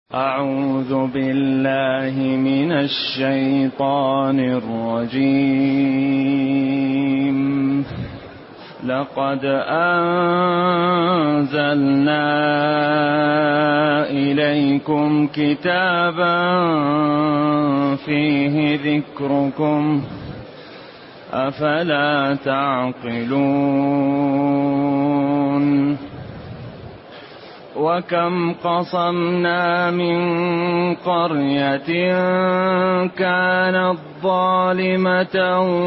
أعوذ بالله من الشيطان الرجيم. لقد أنزلنا إليكم كتابا فيه ذكركم أفلا تعقلون. وكم قصمنا من قرية كانت ظالمة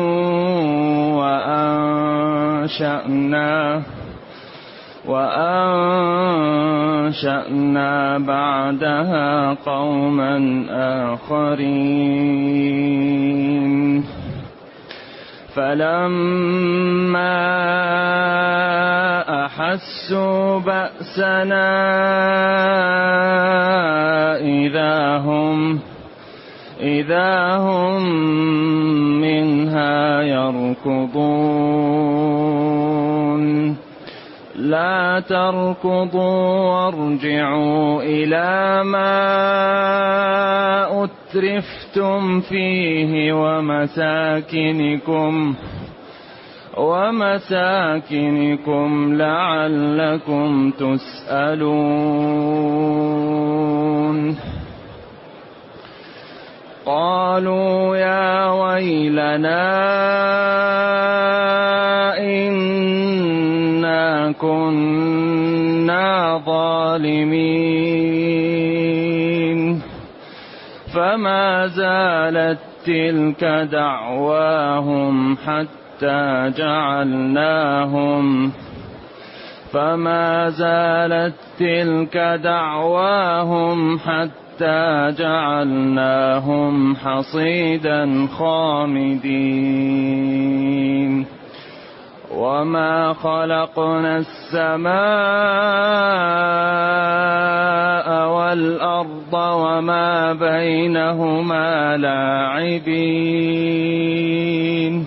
وأنشأنا بعدها قوما آخرين. فلما أحسوا بأسنا إذا هم منها يركضون. لا تركضوا وارجعوا إلى ما أترفتم فيه ومساكنكم لعلكم تسألون. قالوا يا ويلنا إنا كنا ظالمين. فما زالت تلك دعواهم حتى جعلناهم حصيدا خامدين. وما خلقنا السماء والأرض وما بينهما لاعبين.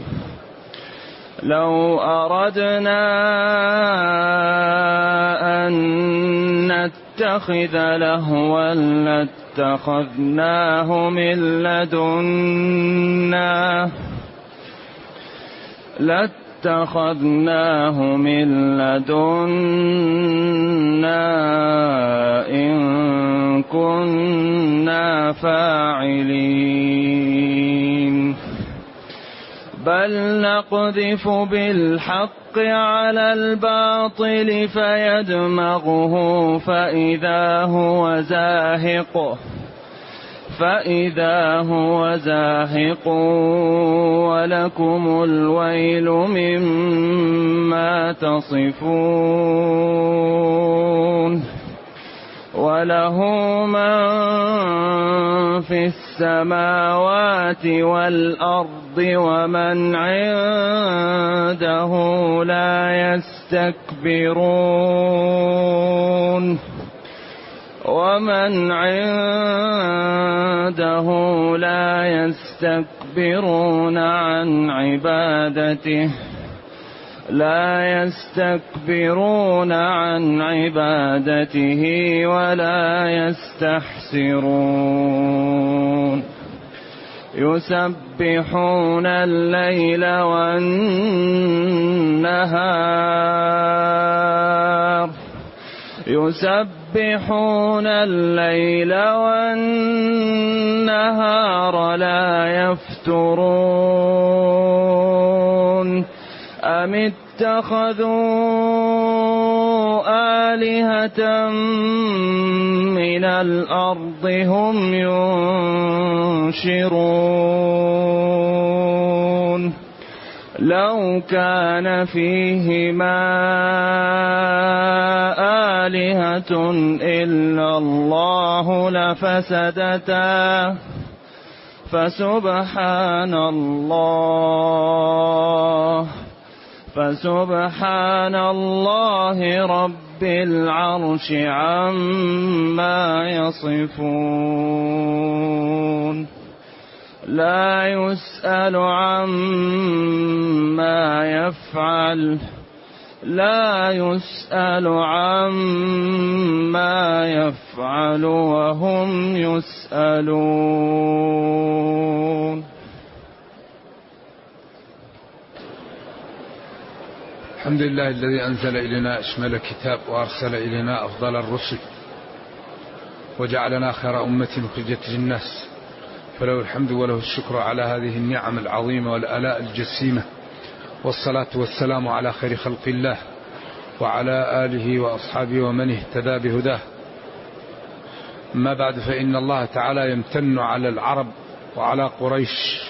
لو أردنا أن نتخذ لهوا لاتخذناه من لدنا إن كنا فاعلين. بل نقذف بالحق على الباطل فيدمغه فإذا هو زاهق ولكم الويل مما تصفون. وله من في السماوات والأرض ومن عنده لا يستكبرون عن عبادته ولا يستحسرون. يسبحون الليل والنهار لا يفترون. أم اتخذوا آلهة من الأرض هم ينشرون. لو كان فيهما آلهة إلا الله لفسدتا فسبحان الله رب العرش عما يصفون. لا يسأل عما يفعل لا يسأل عما يفعل وهم يسألون. الحمد لله الذي أنزل إلينا أشمل كتاب وأرسل إلينا أفضل الرسل وجعلنا خير أمة أخرجت للناس، فله الحمد وله الشكر على هذه النعم العظيمة والآلاء الجسيمة، والصلاة والسلام على خير خلق الله وعلى آله وأصحابه ومن اهتدى بهداه. أما بعد، فإن الله تعالى يمتن على العرب وعلى قريش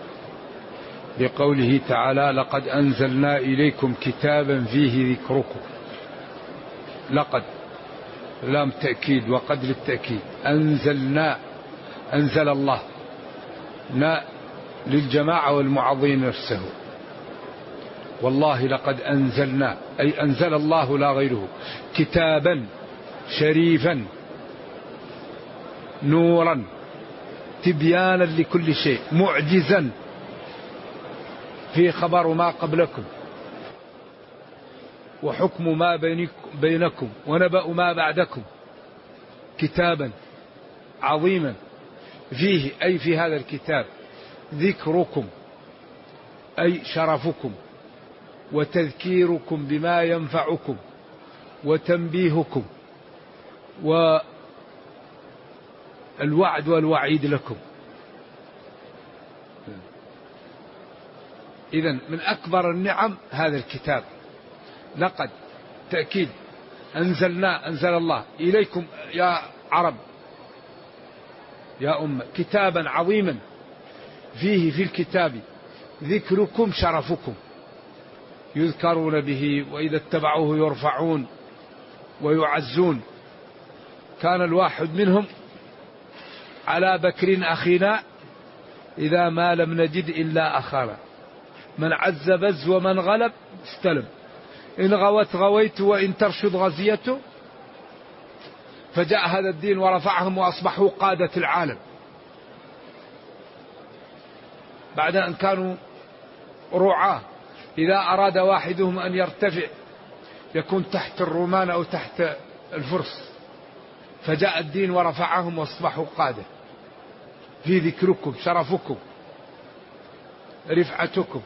بقوله تعالى: لقد أنزلنا إليكم كتابا فيه ذكركم. لقد لام تأكيد وقد للتأكيد. أنزلنا، أنزل الله، نا للجماعة والمعظين نفسه. والله لقد أنزلنا، أي أنزل الله لا غيره، كتابا شريفا نورا تبيانا لكل شيء، معجزا في خبر ما قبلكم وحكم ما بينكم ونبأ ما بعدكم، كتابا عظيما فيه، أي في هذا الكتاب، ذكركم أي شرفكم وتذكيركم بما ينفعكم وتنبيهكم والوعد والوعيد لكم. إذن من أكبر النعم هذا الكتاب. لقد تأكيد، أنزلنا، أنزل الله إليكم يا عرب يا أمة كتابا عظيما فيه، في الكتاب ذكركم شرفكم، يذكرون به وإذا اتبعوه يرفعون ويعزون. كان الواحد منهم على بكر أخينا إذا ما لم نجد إلا أخانا، من عز بز ومن غلب استلم، إن غوت غويت وإن ترشد غزيته. فجاء هذا الدين ورفعهم وأصبحوا قادة العالم، بعد أن كانوا رعاة. إذا أراد واحدهم أن يرتفع يكون تحت الرومان أو تحت الفرس، فجاء الدين ورفعهم وأصبحوا قادة في ذكركم شرفكم رفعتكم.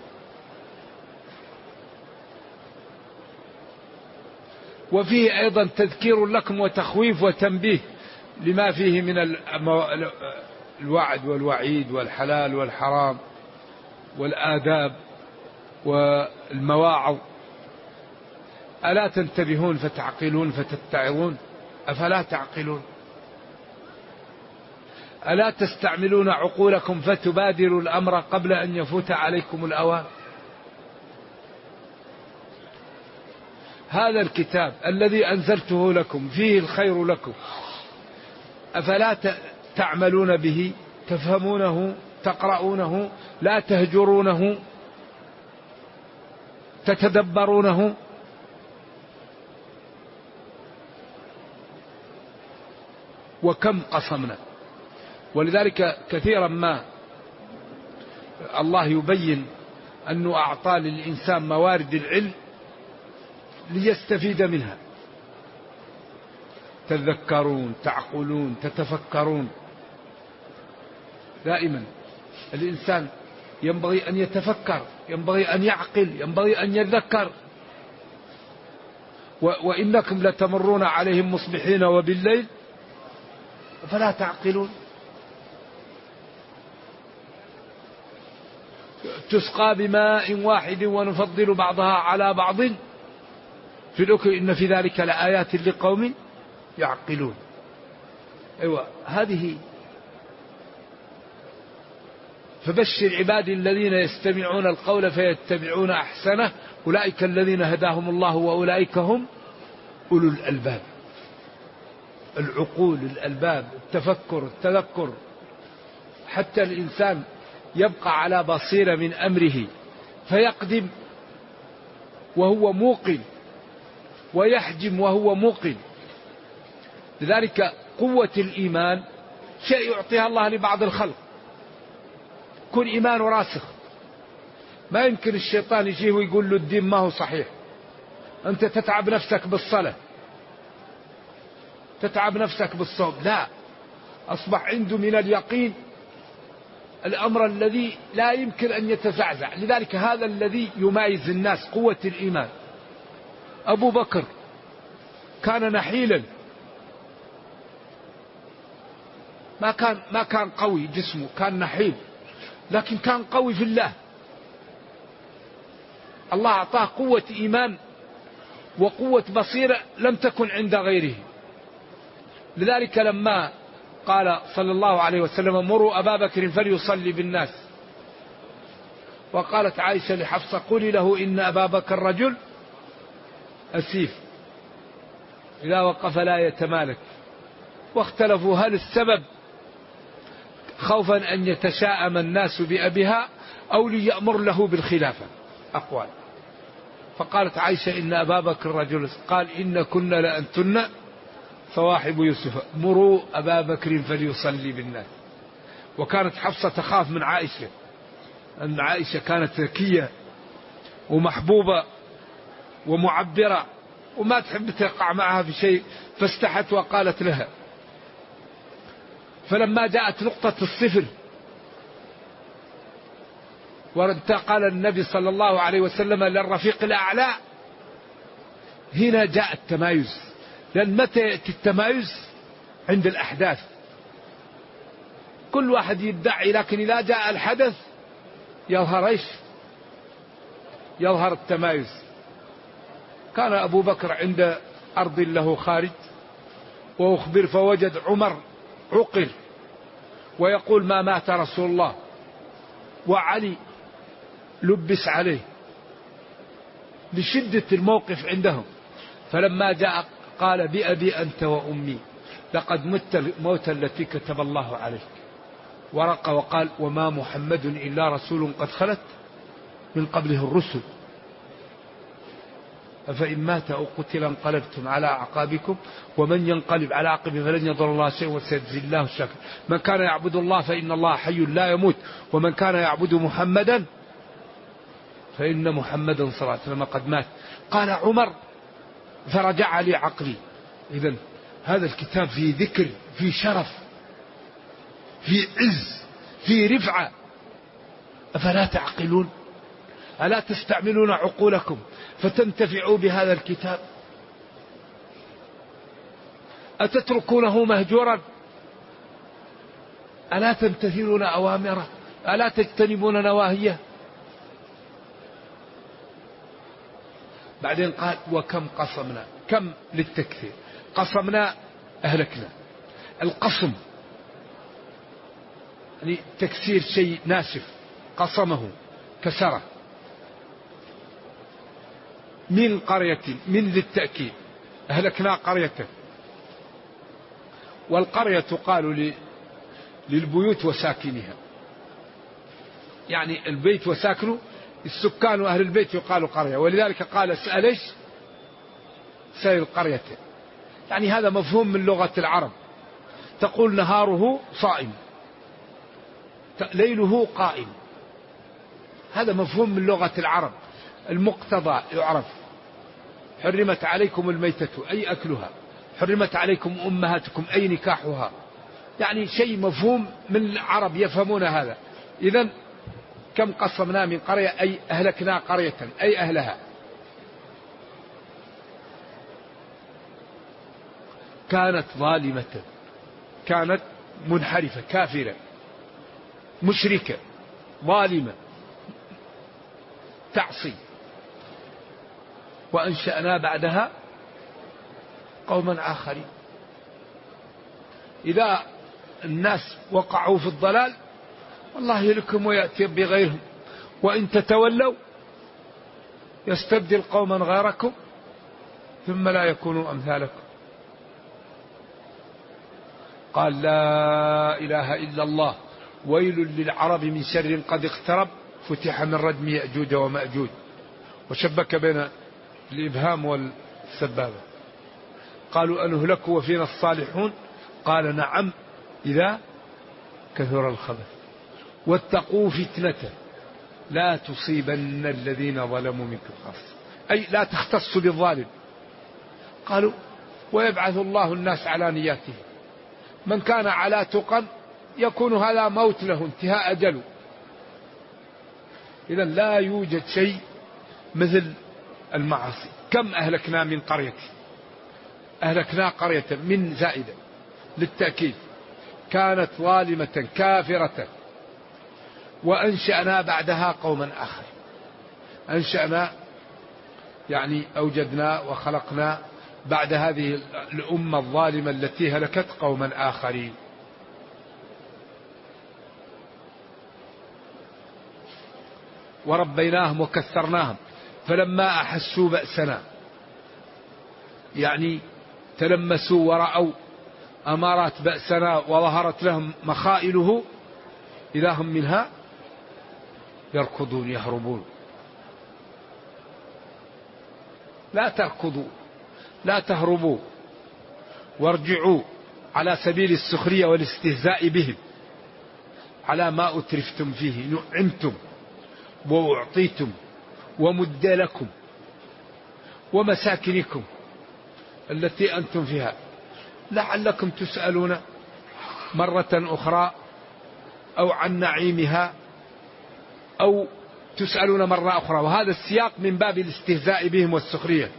وفيه أيضا تذكير لكم وتخويف وتنبيه لما فيه من الوعد والوعيد والحلال والحرام والآداب والمواعظ. ألا تنتبهون فتعقلون فتتعظون؟ أفلا تعقلون؟ ألا تستعملون عقولكم فتبادروا الأمر قبل أن يفوت عليكم الأوان؟ هذا الكتاب الذي أنزلته لكم فيه الخير لكم، أفلا تعملون به؟ تفهمونه، تقرؤونه، لا تهجرونه، تتدبرونه. وكم قصمنا. ولذلك كثيرا ما الله يبين أنه أعطى للإنسان موارد العلم ليستفيد منها. تذكرون، تعقلون، تتفكرون. دائما الإنسان ينبغي أن يتفكر، ينبغي أن يعقل، ينبغي أن يذكر. وإنكم لتمرون عليهم مصبحين وبالليل فلا تعقلون. تسقى بماء واحد ونفضل بعضها على بعض في الأكل إن في ذلك لآيات لقوم يعقلون. أيوة هذه. فبشر عبادي الذين يستمعون القول فيتبعون أحسنه أولئك الذين هداهم الله وأولئك هم أولو الألباب. العقول، الألباب، التفكر، التذكر، حتى الإنسان يبقى على بصيرة من أمره فيقدم وهو موقن ويحجم وهو موقن. لذلك قوة الإيمان شيء يعطيها الله لبعض الخلق، كن إيمان راسخ. ما يمكن الشيطان يجيه ويقول له الدين ما هو صحيح، أنت تتعب نفسك بالصلاة، تتعب نفسك بالصوم، لا، أصبح عنده من اليقين الأمر الذي لا يمكن أن يتزعزع. لذلك هذا الذي يميز الناس قوة الإيمان. أبو بكر كان نحيلا، ما كان قوي جسمه، كان نحيل، لكن كان قوي في الله. الله أعطاه قوة إيمان وقوة بصيرة لم تكن عند غيره. لذلك لما قال صلى الله عليه وسلم مروا أبا بكر فليصلي بالناس، وقالت عائشة لحفصة قولي له إن أبا بكر رجل أسيف إذا وقف لا يتمالك. واختلفوا هل السبب خوفا أن يتشاءم الناس بأبيها أو ليأمر له بالخلافة، أقوال. فقالت عائشة إن أبا بكر رجل، قال إن كنا لأنتن صواحب يوسف مروا أبا بكر فليصلي بالناس. وكانت حفصة تخاف من عائشة، أن عائشة كانت ذكية ومحبوبة ومعبرة وما تحب تقع معها في شيء، فاستحت وقالت لها. فلما جاءت نقطة الصفر وانتقل النبي صلى الله عليه وسلم للرفيق الأعلى، هنا جاء التمايز. لأن متى يأتي التمايز؟ عند الأحداث. كل واحد يدعي، لكن إذا جاء الحدث يظهر إيش؟ يظهر التمايز. كان أبو بكر عند أرض له خارج وأخبر فوجد عمر عقر ويقول ما مات رسول الله، وعلي لبس عليه لشدة الموقف عندهم. فلما جاء قال بأبي أنت وأمي لقد مت موتا التي كتب الله عليك. ورق وقال وما محمد إلا رسول قد خلت من قبله الرسل أفإن مات أو قتل انقلبتم على أعقابكم ومن ينقلب على عقبه فلن يضر الله شيئا وسيجزي الله الشاكر. من كان يعبد الله فإن الله حي لا يموت ومن كان يعبد محمدا فإن محمدا صلى الله عليه وسلم قد مات. قال عمر فرجع لي عقلي. إذن هذا الكتاب فيه ذكر، فيه شرف، فيه عز، فيه رفعة. أفلا تعقلون؟ ألا تستعملون عقولكم فتنتفعوا بهذا الكتاب؟ أتتركونه مهجورا؟ ألا تمتثلون أوامره؟ ألا تجتنبون نواهيه؟ بعدين قال وكم قصمنا، كم للتكثير، قصمنا أهلكنا. القصم يعني تكسير شيء ناشف، قصمه كسره. من قرية، من ذي التأكيد، أهلكنا قرية. والقرية تقال للبيوت وساكنها، يعني البيت وساكنه، السكان وأهل البيت يقال قرية. ولذلك قال اسأل ايش؟ سائل القرية. يعني هذا مفهوم من لغة العرب. تقول نهاره صائم ليله قائم، هذا مفهوم من لغة العرب. المقتضى يعرف. حرمت عليكم الميتة أي أكلها، حرمت عليكم أمهاتكم أي نكاحها، يعني شيء مفهوم من العرب يفهمون هذا. إذن كم قصمنا من قرية أي أهلكنا قرية أي أهلها. كانت ظالمة، كانت منحرفة، كافرة، مشركة، ظالمة، تعصي. وأنشأنا بعدها قوما آخرين. إذا الناس وقعوا في الضلال الله يهلكهم ويأتي بغيرهم، وإن تتولوا يستبدل قوما غيركم ثم لا يكونوا أمثالكم. قال لا إله إلا الله ويل للعرب من شر قد اقترب فتح من ردم يأجوج ومأجوج. وشبك بين الإبهام والسبابة. قالوا أنهلك وفينا الصالحون قال نعم إذا كثر الخبث واتقوا فتنة لا تصيبن الذين ظلموا منكم خاصة، أي لا تختص بالظالم. قالوا ويبعث الله الناس على نياته. من كان على تقى يكون هذا موت له، انتهاء أجله. إذن لا يوجد شيء مثل المعاصي. كم أهلكنا من قرية، أهلكنا قرية من زائدة للتأكيد كانت ظالمة كافرة وأنشأنا بعدها قوما آخر. أنشأنا يعني أوجدنا وخلقنا بعد هذه الأمة الظالمة التي هلكت قوما آخرين. وربيناهم وكثرناهم فلما أحسوا بأسنا، يعني تلمسوا ورأوا أمارات بأسنا وظهرت لهم مخائله إذا هم منها يركضون يهربون. لا تركضوا، لا تهربوا، وارجعوا على سبيل السخرية والاستهزاء بهم على ما أترفتم فيه، نعمتم وأعطيتم ومد لكم ومساكنكم التي أنتم فيها لعلكم تسألون مرة أخرى أو عن نعيمها أو تسألون مرة أخرى. وهذا السياق من باب الاستهزاء بهم والسخرية.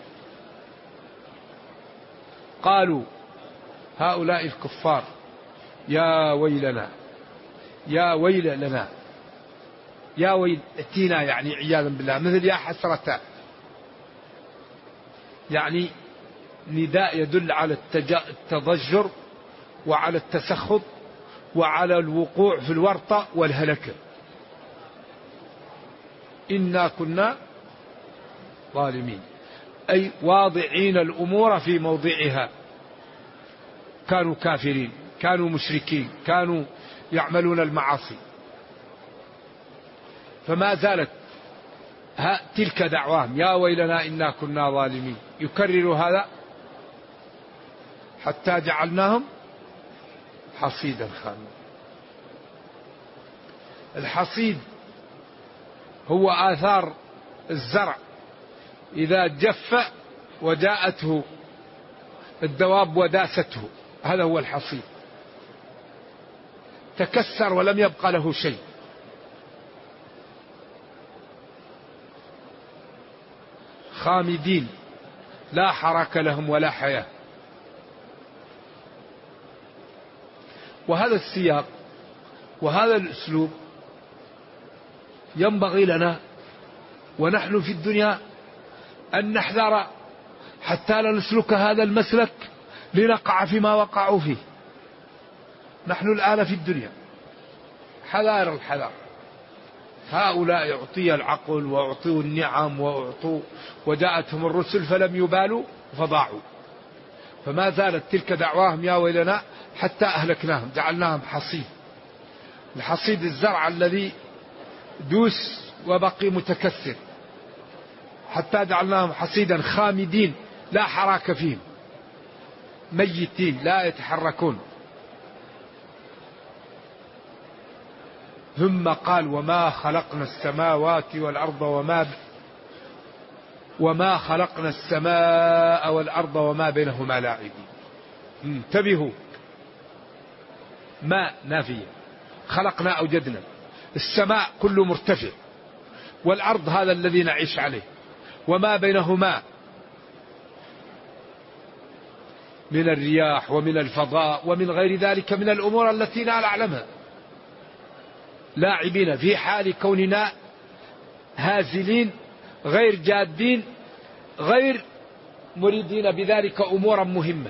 قالوا هؤلاء الكفار يا ويلنا يا ويل لنا، يا ويلتنا يعني عياذا بالله، مثل يا حسرة، يعني نداء يدل على التضجر وعلى التسخط وعلى الوقوع في الورطة والهلكة. إنا كنا ظالمين، أي واضعين الأمور في موضعها. كانوا كافرين، كانوا مشركين، كانوا يعملون المعاصي. فما زالت تلك دعواهم يا ويلنا إنا كنا ظالمين، يكرر هذا حتى جعلناهم حصيدا خامدا. الحصيد هو آثار الزرع إذا جف وجاءته الدواب وداسته، هذا هو الحصيد، تكسر ولم يبقى له شيء. خامدين لا حركة لهم ولا حياة. وهذا السياق وهذا الأسلوب ينبغي لنا ونحن في الدنيا أن نحذر حتى لا نسلك هذا المسلك لنقع فيما وقعوا فيه. نحن الآن في الدنيا حذار الحذار. هؤلاء أعطي العقل وأعطوا النعم وجاءتهم الرسل فلم يبالوا فضاعوا. فما زالت تلك دعواهم يا ويلنا حتى أهلكناهم جعلناهم حصيد. الحصيد الزرع الذي دوس وبقي متكسر، حتى جعلناهم حصيدا خامدين لا حراك فيهم، ميتين لا يتحركون. ثم قال وما خلقنا السماوات والأرض وما خلقنا السماء والأرض وما بينهما لاعبين. انتبهوا، ما نافية، خلقنا أوجدنا. السماء كله مرتفع، والأرض هذا الذي نعيش عليه، وما بينهما من الرياح ومن الفضاء ومن غير ذلك من الأمور التي لا نعلمها، لاعبين في حال كوننا هازلين غير جادين غير مريدين بذلك أمورا مهمة.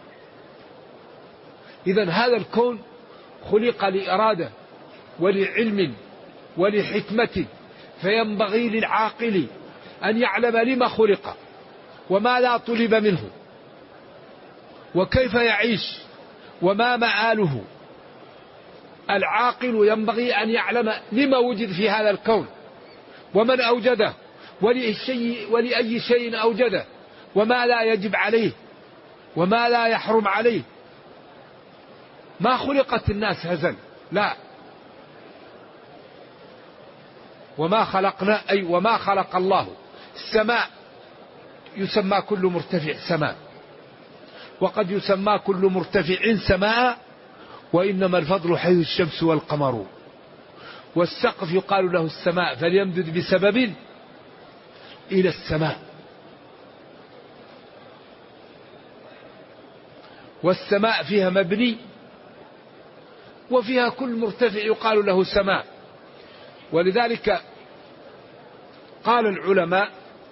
إذن هذا الكون خلق لإرادة ولعلم ولحكمة، فينبغي للعاقل أن يعلم لما خلق وما لا طلب منه وكيف يعيش وما مآله. العاقل ينبغي أن يعلم لما وجد في هذا الكون ومن أوجده ولأي شيء أوجده وما لا يجب عليه وما لا يحرم عليه. ما خلقت الناس هزل، لا. وما خلقنا أي وما خلق الله السماء، يسمى كل مرتفع سماء، وقد يسمى كل مرتفع سماء، وإنما الفضل حيث الشمس والقمر. والسقف يقال له السماء، فليمدد بسبب إلى السماء. والسماء فيها مبني وفيها كل مرتفع يقال له سماء. ولذلك قال العلماء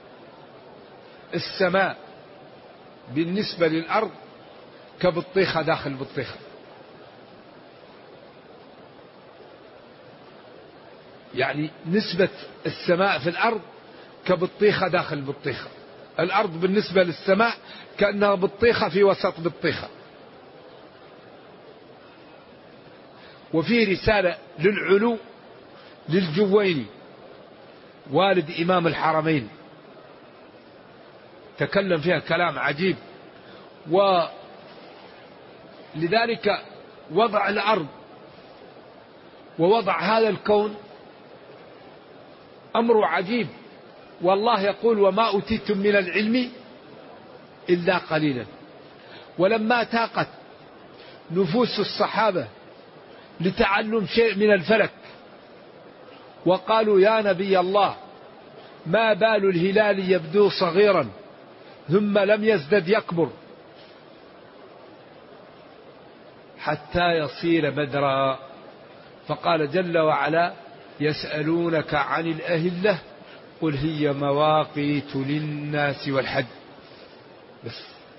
السماء بالنسبة للأرض كبطيخة داخل بطيخة، يعني نسبة السماء في الأرض كبطيخة داخل بطيخة. الأرض بالنسبة للسماء كأنها بطيخة في وسط بطيخة. وفي رسالة للعلو للجويني والد إمام الحرمين تكلم فيها كلام عجيب. ولذلك وضع الأرض ووضع هذا الكون أمر عجيب. والله يقول وما أوتيتم من العلم إلا قليلا. ولما تاقت نفوس الصحابة لتعلم شيء من الفلك وقالوا يا نبي الله ما بال الهلال يبدو صغيرا ثم لم يزدد يكبر حتى يصير بدرا، فقال جل وعلا يسألونك عن الأهلة قل هي مواقيت للناس والحج. بس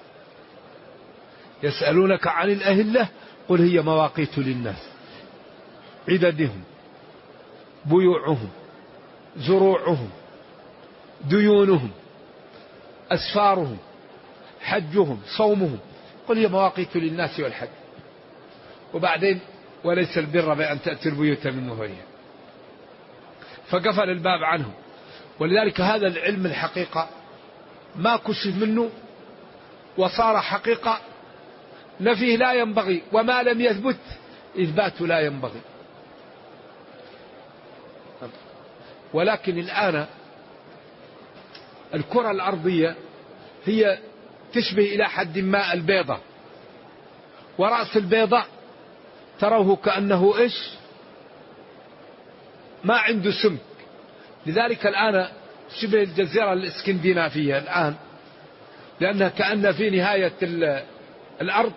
يسألونك عن الأهلة قل هي مواقيت للناس، عددهم، بيوعهم، زروعهم، ديونهم، أسفارهم، حجهم، صومهم، قل هي مواقيت للناس والحج. وبعدين وليس البر بأن تأتي البيوت من ظهورها، فقفل الباب عنهم. ولذلك هذا العلم الحقيقة ما كشف منه وصار حقيقة نفيه لا ينبغي، وما لم يثبت إثباته لا ينبغي. ولكن الآن الكرة الأرضية هي تشبه إلى حد ما البيضة، ورأس البيضة تروه كأنه إيش ما عنده سمك. لذلك الآن شبه الجزيرة الإسكندنافية الآن، لأنها كأن في نهاية الأرض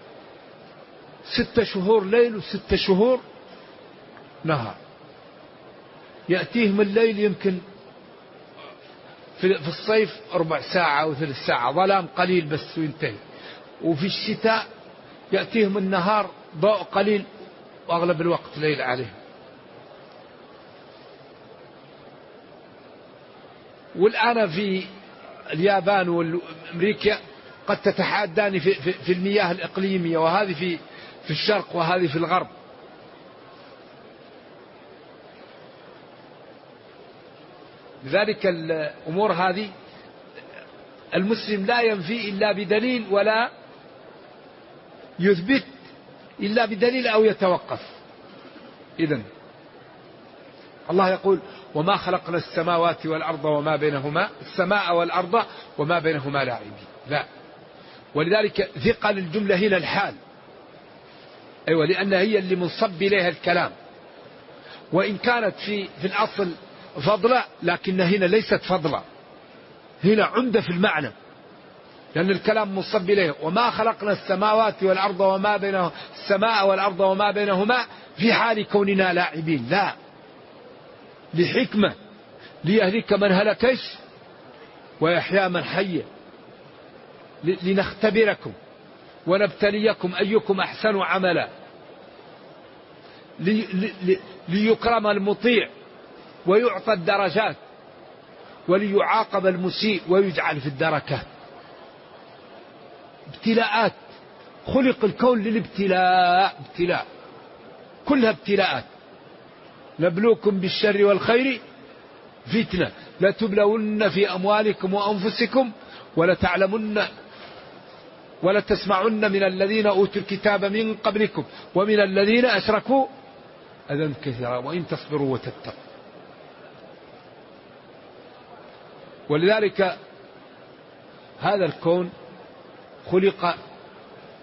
6 شهور ليل و6 شهور نهار. يأتيهم الليل يمكن في الصيف 4 ساعة أو 3 ساعة ظلام قليل بس وينتهي. وفي الشتاء يأتيهم النهار ضوء قليل وأغلب الوقت ليل عليهم. والآن في اليابان والأمريكا قد تتحادان في المياه الإقليمية، وهذه في الشرق وهذه في الغرب. لذلك الأمور هذه المسلم لا ينفي إلا بدليل ولا يثبت إلا بدليل أو يتوقف. إذن الله يقول وما خلقنا السماوات والأرض وما بينهما، السماء والأرض وما بينهما لاعبين. لا. ولذلك ثقل الجملة هنا الحال، أيوة، لأنها هي اللي منصب إليها الكلام. وإن كانت في الأصل فضلة، لكن هنا ليست فضلة، هنا عمدة في المعنى، لأن الكلام منصب إليه. وما خلقنا السماوات والأرض وما بينهما، السماء والأرض وما بينهما في حال كوننا لاعبين، لا، لحكمة ليهلك من هلكش ويحيى من حي، لنختبركم ونبتليكم أيكم أحسن عملا، ليكرم المطيع ويعطى الدرجات، وليعاقب المسيء ويجعل في الدركات. ابتلاءات، خلق الكون للابتلاء، ابتلاء، كلها ابتلاءات. نبلوكم بالشر والخير فتنة، لتبلون في أموالكم وأنفسكم ولتعلمن ولتسمعن من الذين أوتوا الكتاب من قبلكم ومن الذين أشركوا أذى كثيرا وإن تصبروا وتتقوا. ولذلك هذا الكون خلق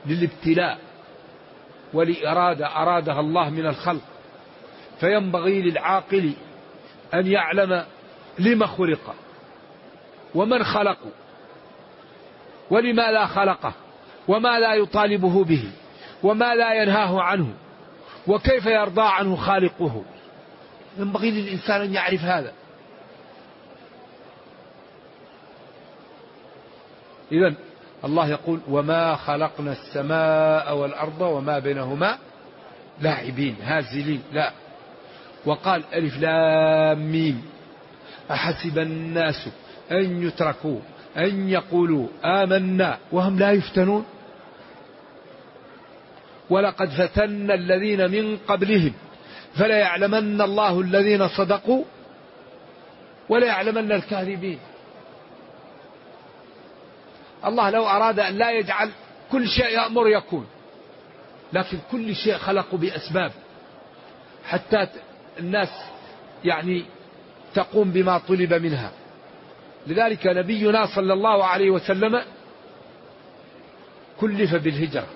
للابتلاء ولإرادة أرادها الله من الخلق، فينبغي للعاقل أن يعلم لما خلق ومن خلقه ولما لا خلقه وما لا يطالبه به وما لا ينهاه عنه وكيف يرضى عنه خالقه. ينبغي للإنسان أن يعرف هذا. إذن الله يقول وما خلقنا السماء والأرض وما بينهما لاعبين هازلين، لا. وقال ألف لام ميم أحسب الناس أن يتركوا أن يقولوا آمنا وهم لا يفتنون ولقد فتنا الذين من قبلهم فلا يعلمن الله الذين صدقوا ولا يعلمن الكاذبين. الله لو أراد أن لا يجعل كل شيء يأمر يكون، لكن كل شيء خلقه بأسباب حتى الناس تقوم بما طلب منها. لذلك نبينا صلى الله عليه وسلم كلف بالهجرة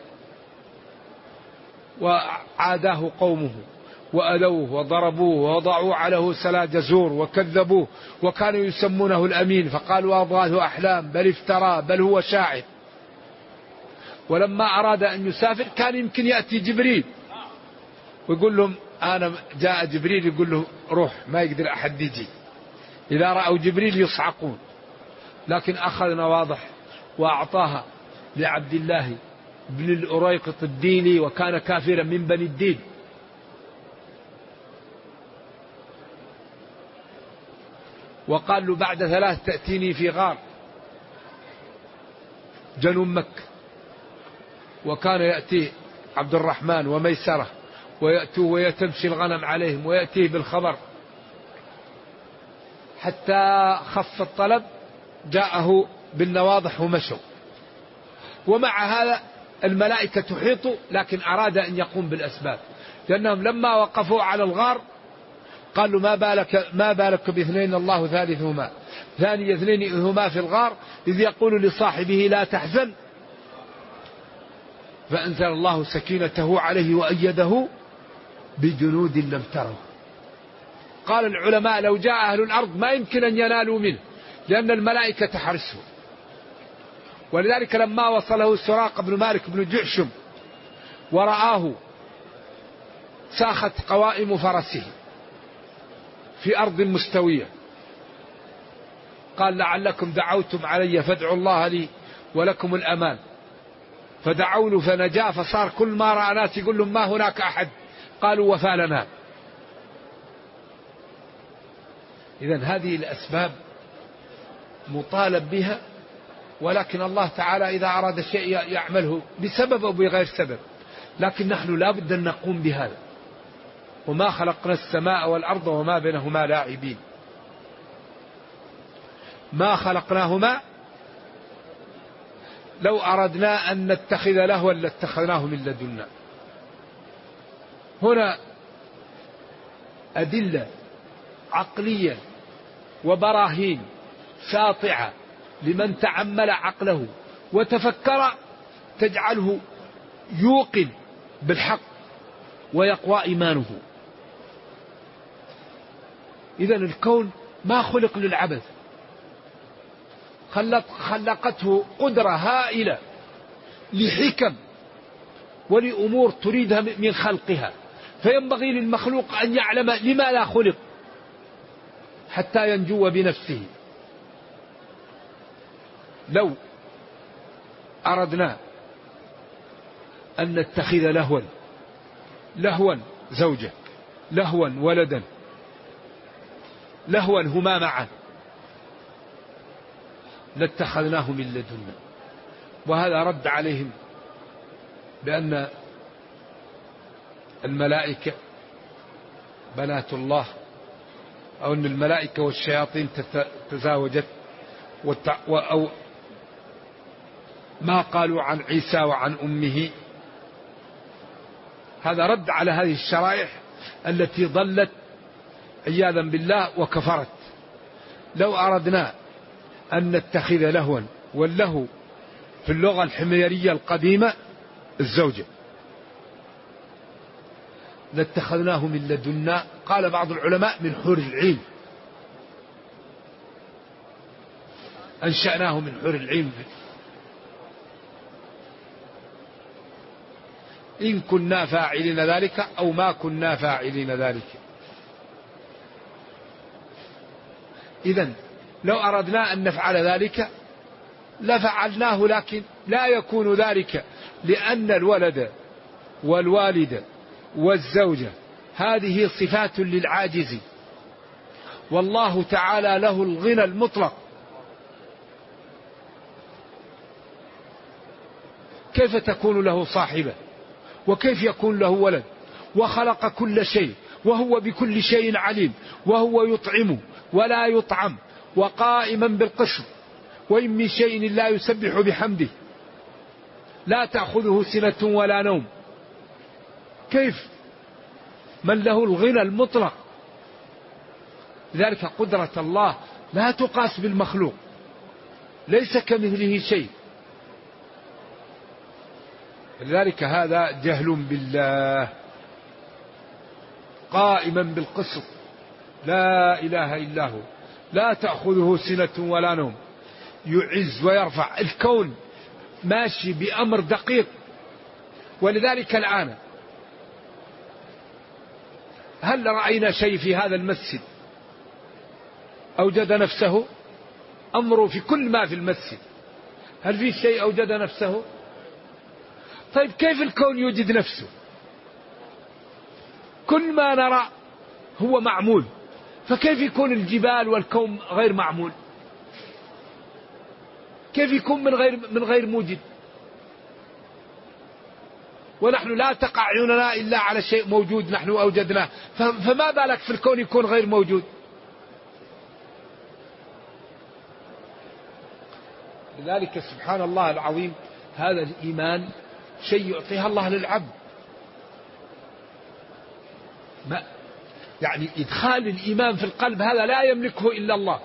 وعاداه قومه وأذوه وضربوه ووضعوا عليه سلاج زور وكذبوه وكانوا يسمونه الأمين فقالوا أضغاث أحلام بل افترى بل هو شاعر. ولما أراد أن يسافر كان يمكن يأتي جبريل ويقول لهم أنا جاء جبريل، يقول له روح، ما يقدر أحد يجي. إذا رأوا جبريل يصعقون، لكن أخذنا واضح وأعطاها لعبد الله بن الأريقط الديني وكان كافرا من بني الدين. وقال له بعد 3 تأتيني في غار جنوب مكة. وكان يأتيه عبد الرحمن وميسرة ويأتوا ويتمشي الغنم عليهم ويأتيه بالخبر حتى خف الطلب جاءه بالنواضح ومشوا. ومع هذا الملائكة تحيط، لكن أراد أن يقوم بالأسباب، لأنهم لما وقفوا على الغار قالوا ما بالك باثنين الله ثالثهما، ثاني اثنين هما في الغار إذ يقول لصاحبه لا تحزن، فأنزل الله سكينته عليه وأيده بجنود لم تروا. قال العلماء لو جاء أهل الأرض ما يمكن أن ينالوا منه لأن الملائكة تحرسه. ولذلك لما وصله سراق بن مالك بن جعشم ورآه ساخت قوائم فرسه في أرض مستوية قال لعلكم دعوتم علي فادعوا الله لي ولكم الأمان. فدعوا له فنجا، فصار كل ما رأى ناس يقول لهم ما هناك أحد، قالوا وفى لنا. إذن هذه الأسباب مطالب بها، ولكن الله تعالى إذا أراد شيء يعمله بسبب أو بغير سبب، لكن نحن لا بد أن نقوم بهذا. وما خلقنا السماء والأرض وما بينهما لاعبين. ما خلقناهما لو أردنا أن نتخذ لهوا لاتخذناه من لدنا. هنا أدلة عقلية وبراهين ساطعة لمن تأمل عقله وتفكر تجعله يوقن بالحق ويقوى إيمانه. إذن الكون ما خلق للعبث، خلقته قدرة هائلة لحكم ولأمور تريدها من خلقها، فينبغي للمخلوق أن يعلم لما لا خلق حتى ينجو بنفسه. لو أردنا أن نتخذ لهوا زوجة، لهوا ولدا، لهوا هما معا، لاتخذناه من لدنا. وهذا رد عليهم بأن الملائكة بنات الله، أو أن الملائكة والشياطين تزاوجت، أو ما قالوا عن عيسى وعن أمه. هذا رد على هذه الشرائح التي ضلت عياذا بالله وكفرت. لو أردنا أن نتخذ لهوا، واللهو في اللغة الحميرية القديمة الزوجة لاتخذناه من لدنا، قال بعض العلماء من حور العين، أنشأناه من حور العين. إن كنا فاعلين ذلك أو ما كنا فاعلين ذلك. إذن لو أردنا أن نفعل ذلك لفعلناه، لكن لا يكون ذلك، لأن الولد والوالد والزوجة هذه صفات للعاجز، والله تعالى له الغنى المطلق. كيف تكون له صاحبة؟ وكيف يكون له ولد؟ وخلق كل شيء، وهو بكل شيء عليم، وهو يطعم ولا يطعم، وقائما بالقسط، وإن من شيء لا يسبح بحمده، لا تأخذه سنة ولا نوم. كيف من له الغنى المطلق؟ لذلك قدرة الله لا تقاس بالمخلوق، ليس كمثله شيء. لذلك هذا جهل بالله. قائما بالقسط لا إله إلا هو، لا تأخذه سنة ولا نوم، يعز ويرفع. الكون ماشي بأمر دقيق. ولذلك الآن هل رأينا شيء في هذا المسجد أوجد نفسه؟ أمره في كل ما في المسجد. هل في شيء أوجد نفسه؟ طيب كيف الكون يوجد نفسه؟ كل ما نرى هو معمول، فكيف يكون الجبال والكون غير معمول؟ كيف يكون من غير موجد؟ ونحن لا تقع عيوننا إلا على شيء موجود نحن أوجدناه، فما بالك في الكون يكون غير موجود؟ لذلك سبحان الله العظيم، هذا الإيمان شيء يعطيها الله للعبد. يعني إدخال الإيمان في القلب هذا لا يملكه إلا الله.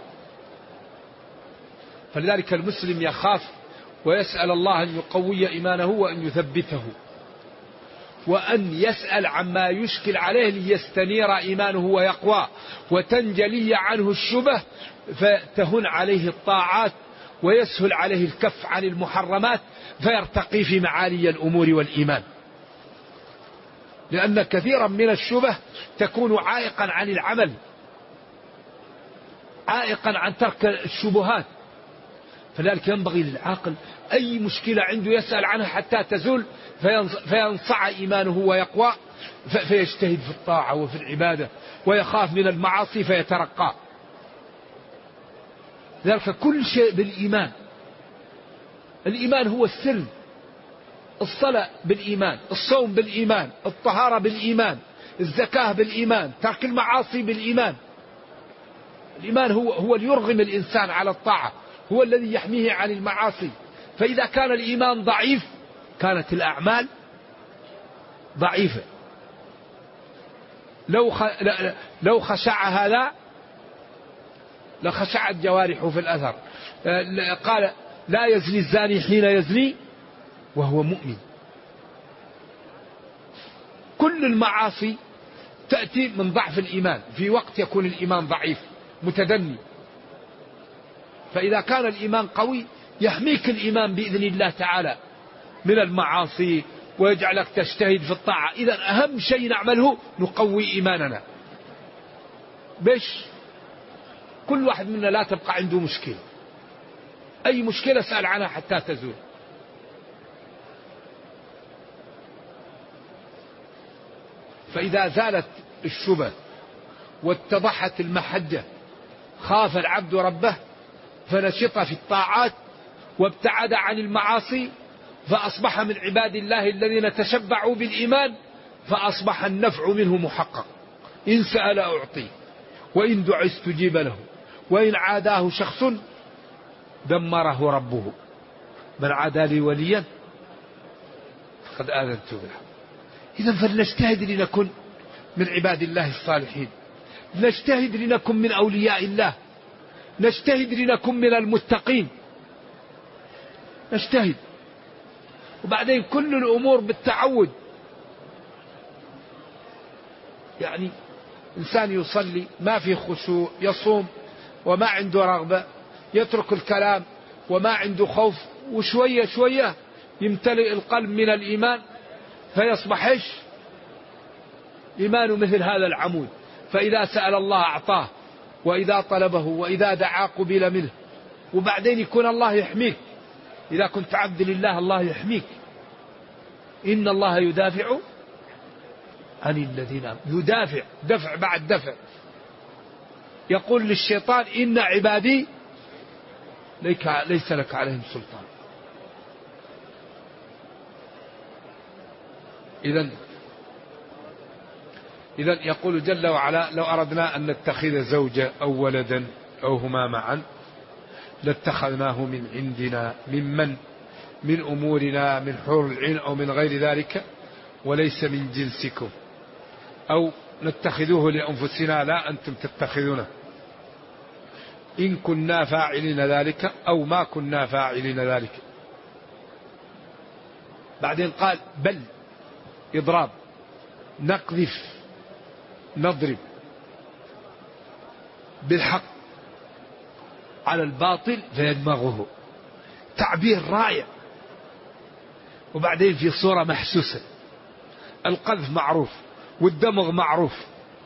فلذلك المسلم يخاف ويسأل الله أن يقوي إيمانه وأن يثبته، وأن يسأل عما يشكل عليه ليستنير إيمانه ويقوى، وتنجلي عنه الشبه، فتهن عليه الطاعات، ويسهل عليه الكف عن المحرمات، فيرتقي في معالي الأمور والإيمان. لأن كثيرا من الشبه تكون عائقا عن العمل، عائقا عن ترك الشبهات. فلذلك ينبغي للعاقل أي مشكلة عنده يسأل عنها حتى تزول، فينصع إيمانه ويقوى، فيجتهد في الطاعة وفي العبادة، ويخاف من المعاصي فيترقى. ذلك كل شيء بالإيمان. الإيمان هو السر. الصلاة بالإيمان، الصوم بالإيمان، الطهارة بالإيمان، الزكاة بالإيمان، ترك المعاصي بالإيمان. الإيمان هو اللي يرغم الإنسان على الطاعة، هو الذي يحميه عن المعاصي. فإذا كان الإيمان ضعيف كانت الأعمال ضعيفة. لو خشع هذا لخشعت جوارحه في الأثر. قال لا يزني الزاني حين يزني وهو مؤمن. كل المعاصي تأتي من ضعف الإيمان، في وقت يكون الإيمان ضعيف متدني. فإذا كان الإيمان قوي يحميك الإيمان بإذن الله تعالى من المعاصي، ويجعلك تجتهد في الطاعة. إذن أهم شيء نعمله نقوي إيماننا. بش كل واحد منا لا تبقى عنده مشكلة، أي مشكلة سأل عنها حتى تزول. فإذا زالت الشبه واتضحت المحجة خاف العبد ربه، فنشط في الطاعات وابتعد عن المعاصي، فأصبح من عباد الله الذين تشبعوا بالإيمان، فأصبح النفع منه محقق. إن سأل أعطي، وإن دعا استجيب له، وإن عاداه شخص دمره ربه. من عادى لي وليا فقد آذنت بالحرب. إذن فلنجتهد لنكن من عباد الله الصالحين، نجتهد لنكن من أولياء الله، نجتهد لنكن من المتقين، نجتهد. وبعدين كل الأمور بالتعود. يعني إنسان يصلي ما في خشوع، يصوم وما عنده رغبة، يترك الكلام وما عنده خوف، وشوية شوية يمتلئ القلب من الإيمان فيصبح إيش؟ إيمانه مثل هذا العمود، فإذا سأل الله أعطاه، وإذا طلبه وإذا دعا قبل منه. وبعدين يكون الله يحميك، إذا كنت عبد لله الله يحميك. إن الله يدافع عن الذين آمنوا، يدافع، دفع بعد دفع. يقول للشيطان إن عبادي ليس لك عليهم سلطان. إذن يقول جل وعلا لو أردنا أن نتخذ زوجة أو ولدا أو هما معا لاتخذناه من عندنا، من أمورنا، من حور العين أو من غير ذلك، وليس من جنسكم، أو نتخذوه لأنفسنا لا أنتم تتخذونه، إن كنا فاعلين ذلك أو ما كنا فاعلين ذلك. بعدين قال بل إضراب، نقذف، نضرب بالحق على الباطل فيدمغه. تعبير رائع. وبعدين في صورة محسوسة. القذف معروف والدمغ معروف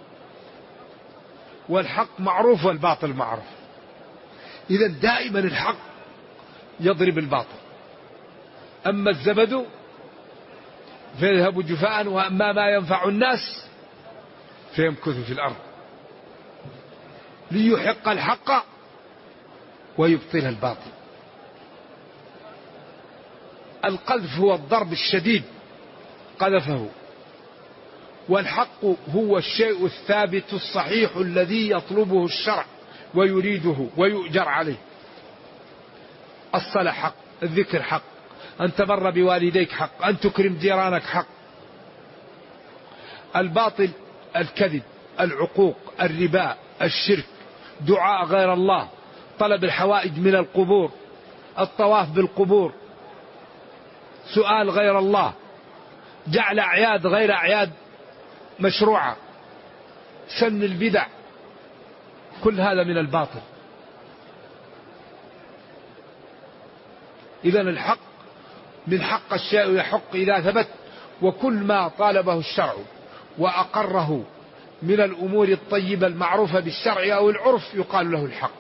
والحق معروف والباطل معروف. إذا دائما الحق يضرب الباطل. أما الزبد فيذهب جفاء وأما ما ينفع الناس فيمكث في الأرض. ليحق الحق ويبطل الباطل. القذف هو الضرب الشديد، قذفه. والحق هو الشيء الثابت الصحيح الذي يطلبه الشرع ويريده ويؤجر عليه. الصلاة حق، الذكر حق، أن تبر بوالديك حق، أن تكرم جيرانك حق. الباطل الكذب، العقوق، الربا، الشرك، دعاء غير الله، طلب الحوائج من القبور، الطواف بالقبور، سؤال غير الله، جعل أعياد غير أعياد مشروعة، سن البدع، كل هذا من الباطل. إذن الحق من حق الشيء يحق إذا ثبت، وكل ما طالبه الشرع وأقره من الأمور الطيبة المعروفة بالشرع أو العرف يقال له الحق.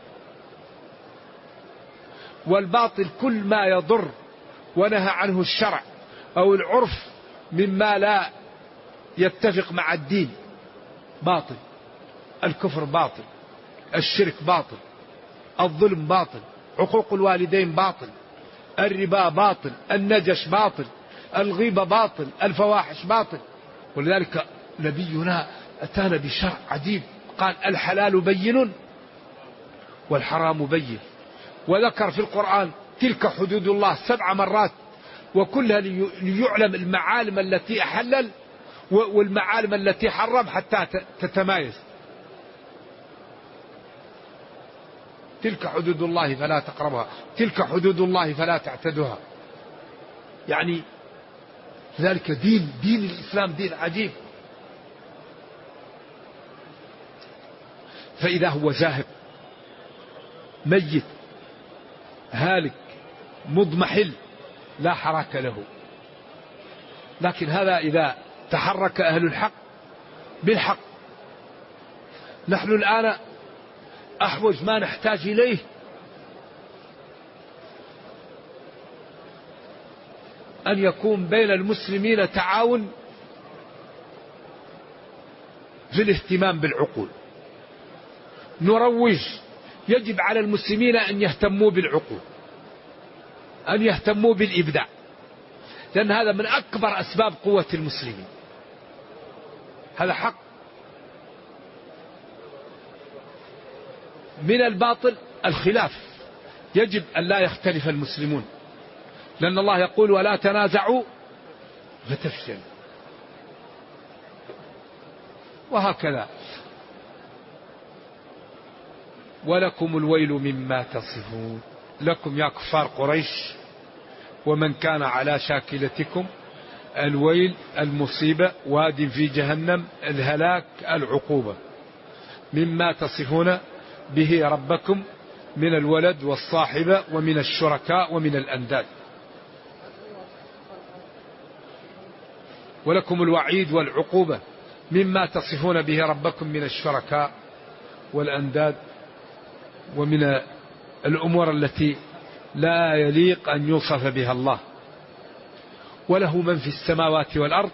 والباطل كل ما يضر ونهى عنه الشرع أو العرف مما لا يتفق مع الدين باطل. الكفر باطل، الشرك باطل، الظلم باطل، عقوق الوالدين باطل، الربا باطل، النجش باطل، الغيبة باطل، الفواحش باطل. ولذلك نبينا أتانا بشرع عجيب، قال الحلال بين والحرام بين. وذكر في القرآن تلك حدود الله 7 مرات، وكلها ليعلم المعالم التي أحلل والمعالم التي حرم حتى تتمايز. تلك حدود الله فلا تقربها، تلك حدود الله فلا تعتدوها. يعني ذلك دين الإسلام دين عجيب. فإذا هو زاهق ميت هالك مضمحل لا حراك له. لكن هذا إذا تحرك أهل الحق بالحق. نحن الآن أحوج ما نحتاج إليه أن يكون بين المسلمين تعاون في الاهتمام بالعقول. نروج، يجب على المسلمين أن يهتموا بالعقول، أن يهتموا بالإبداع، لأن هذا من أكبر أسباب قوة المسلمين. هذا حق. من الباطل الخلاف، يجب أن لا يختلف المسلمون، لأن الله يقول ولا تنازعوا فتفشلوا. وهكذا ولكم الويل مما تصفون. لكم يا كفار قريش ومن كان على شاكلتكم الويل، المصيبة، واد في جهنم، الهلاك، العقوبة، مما تصفون به ربكم من الولد والصاحبة ومن الشركاء ومن الأنداد. ولكم الوعيد والعقوبة مما تصفون به ربكم من الشركاء والأنداد ومن الأمور التي لا يليق أن يوصف بها الله. وله من في السماوات والأرض،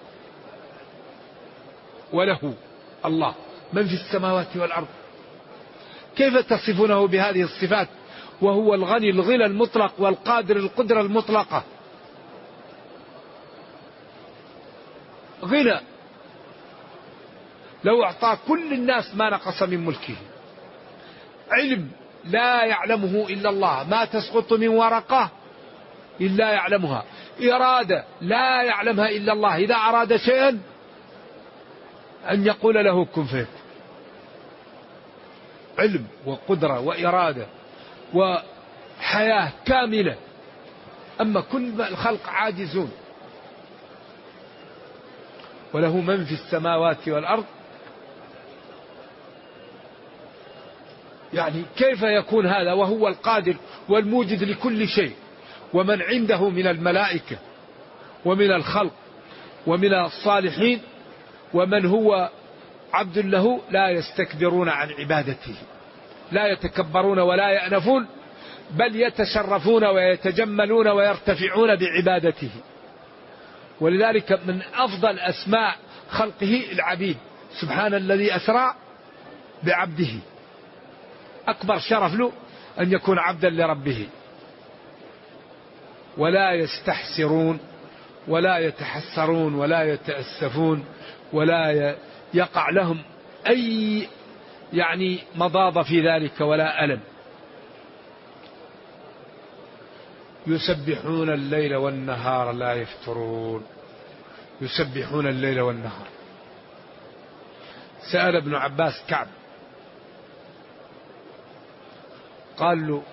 وله الله من في السماوات والأرض. كيف تصفونه بهذه الصفات وهو الغني الغنى المطلق والقادر القدرة المطلقة؟ غنى لو أعطى كل الناس ما نقص من ملكه. علم لا يعلمه إلا الله، ما تسقط من ورقة إلا يعلمها. إرادة لا يعلمها إلا الله، إذا أراد شيئا أن يقول له كن فيكون. علم وقدرة وإرادة وحياة كاملة، أما كل الخلق عاجزون. وله من في السماوات والأرض، يعني كيف يكون هذا وهو القادر والموجد لكل شيء؟ ومن عنده من الملائكة ومن الخلق ومن الصالحين ومن هو عبد له لا يستكبرون عن عبادته، لا يتكبرون ولا يأنفون، بل يتشرفون ويتجملون ويرتفعون بعبادته. ولذلك من أفضل أسماء خلقه العبيد، سبحان الذي أسرى بعبده. أكبر شرف له أن يكون عبدا لربه. ولا يستحسرون ولا يتحسرون ولا يتأسفون ولا يقع لهم أي يعني مضاضة في ذلك ولا ألم. يسبحون الليل والنهار لا يفترون. يسبحون الليل والنهار. سأل ابن عباس كعب قال له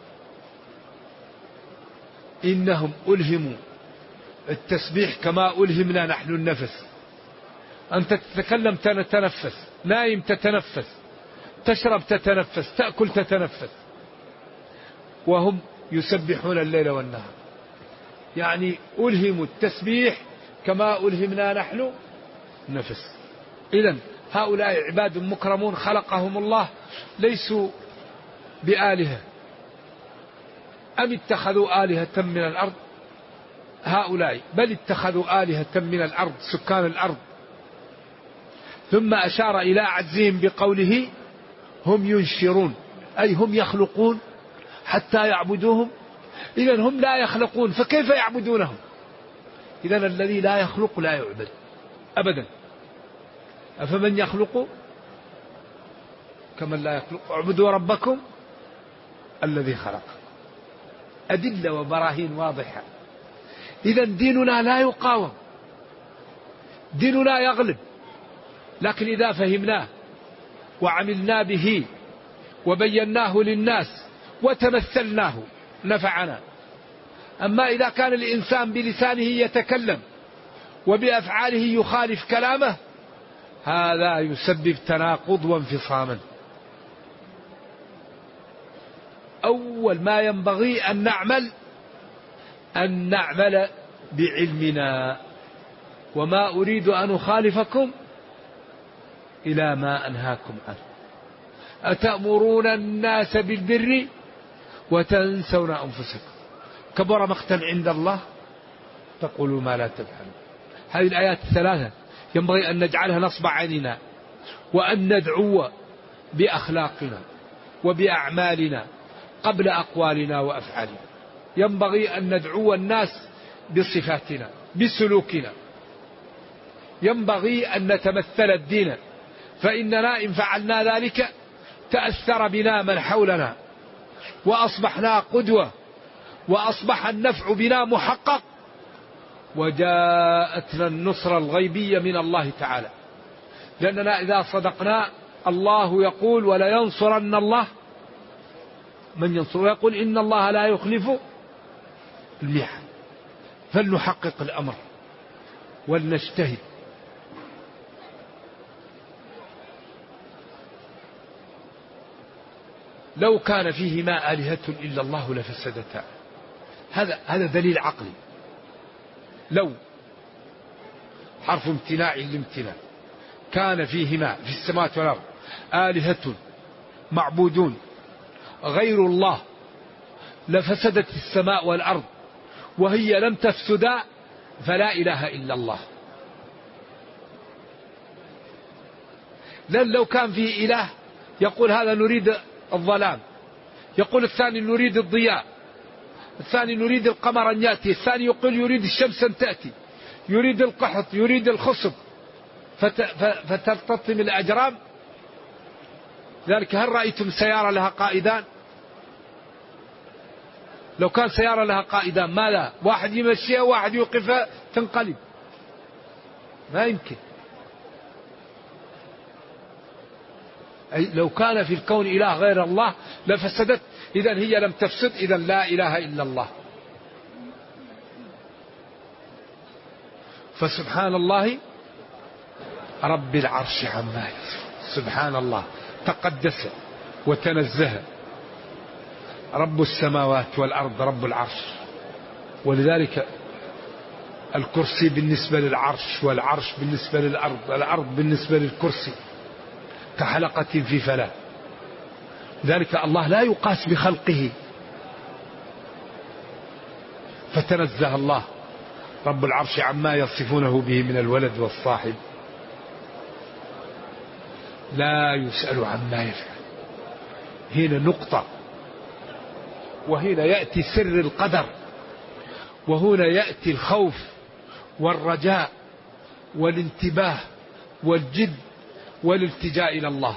إنهم ألهموا التسبيح كما ألهمنا نحن النفس. أنت تتكلم تتنفس، نايم تتنفس، تشرب تتنفس، تأكل تتنفس، وهم يسبحون الليل والنهار. يعني ألهموا التسبيح كما ألهمنا نحن نفس. إذن هؤلاء عباد مكرمون خلقهم الله، ليسوا بآلهة. أم اتخذوا آلهة من الأرض؟ هؤلاء بل اتخذوا آلهة من الأرض، سكان الأرض. ثم أشار إلى عجزهم بقوله هم ينشرون، أي هم يخلقون حتى يعبدوهم. إذن هم لا يخلقون فكيف يعبدونهم؟ إذن الذي لا يخلق لا يعبد أبدا. أفمن يخلق كمن لا يخلق. اعبدوا ربكم الذي خلق. أدلة وبراهين واضحة. إذن ديننا لا يقاوم، ديننا يغلب، لكن إذا فهمناه وعملنا به وبيناه للناس وتمثلناه نفعنا. أما إذا كان الإنسان بلسانه يتكلم وبأفعاله يخالف كلامه، هذا يسبب تناقض وانفصاما. أول ما ينبغي أن نعمل بعلمنا، وما أريد أن أخالفكم إلى ما أنهاكم عنه. أتأمرون الناس بالبر وتنسون أنفسكم كبر مقتا عند الله تقولوا ما لا تفعلون. هذه الآيات الثلاثة ينبغي أن نجعلها نصب عيننا، وأن ندعو بأخلاقنا وبأعمالنا قبل أقوالنا وأفعالنا. ينبغي أن ندعو الناس بصفاتنا بسلوكنا. ينبغي أن نتمثل الدين، فإننا إن فعلنا ذلك تأثر بنا من حولنا وأصبحنا قدوة، وأصبح النفع بنا محقق، وجاءتنا النصرة الغيبية من الله تعالى. لأننا إذا صدقنا الله يقول ولا ينصرن الله من ينصر، ويقول إن الله لا يخلف المحن. فلنحقق الأمر ولنجتهد. لو كان فيهما آلهة إلا الله لفسدتا. هذا دليل عقلي. لو حرف امتناع الامتناع. كان فيهما في السماوات والأرض آلهة معبودون غير الله لفسدت السماء والأرض وهي لم تفسدا فلا إله إلا الله. لأن لو كان فيه إله يقول هذا نريد الظلام، يقول الثاني نريد الضياء، الثاني نريد القمر أن يأتي، الثاني يقول يريد الشمس أن تأتي، يريد القحط، يريد الخصب، فتلتطم الأجرام. ذلك هل رأيتم سيارة لها قائدان؟ لو كان سيارة لها قائدان ماذا؟ واحد يمشيها وواحد يوقفها تنقلب، ما يمكن. أي لو كان في الكون إله غير الله لفسدت، إذن هي لم تفسد، إذن لا إله إلا الله. فسبحان الله رب العرش عما يصفون. سبحان الله تقدس وتنزه رب السماوات والأرض رب العرش. ولذلك الكرسي بالنسبة للعرش، والعرش بالنسبة للأرض، الأرض بالنسبة للكرسي كحلقة في فلاة. ذلك الله لا يقاس بخلقه. فتنزه الله رب العرش عما يصفونه به من الولد والصاحب، لا يسأل عما يفعل. هنا نقطة، وهنا يأتي سر القدر، وهنا يأتي الخوف والرجاء والانتباه والجد والالتجاء إلى الله.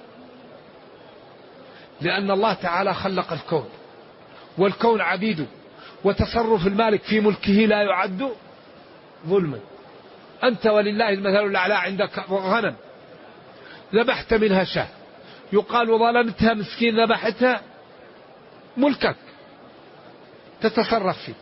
لأن الله تعالى خلق الكون، والكون عبيده، وتصرف المالك في ملكه لا يعد ظلما. أنت ولله المثل الأعلى، عندك غنم ذبحت منها شاة، يقال وظلمتها مسكين ذبحتها، ملكك تتصرف فيه.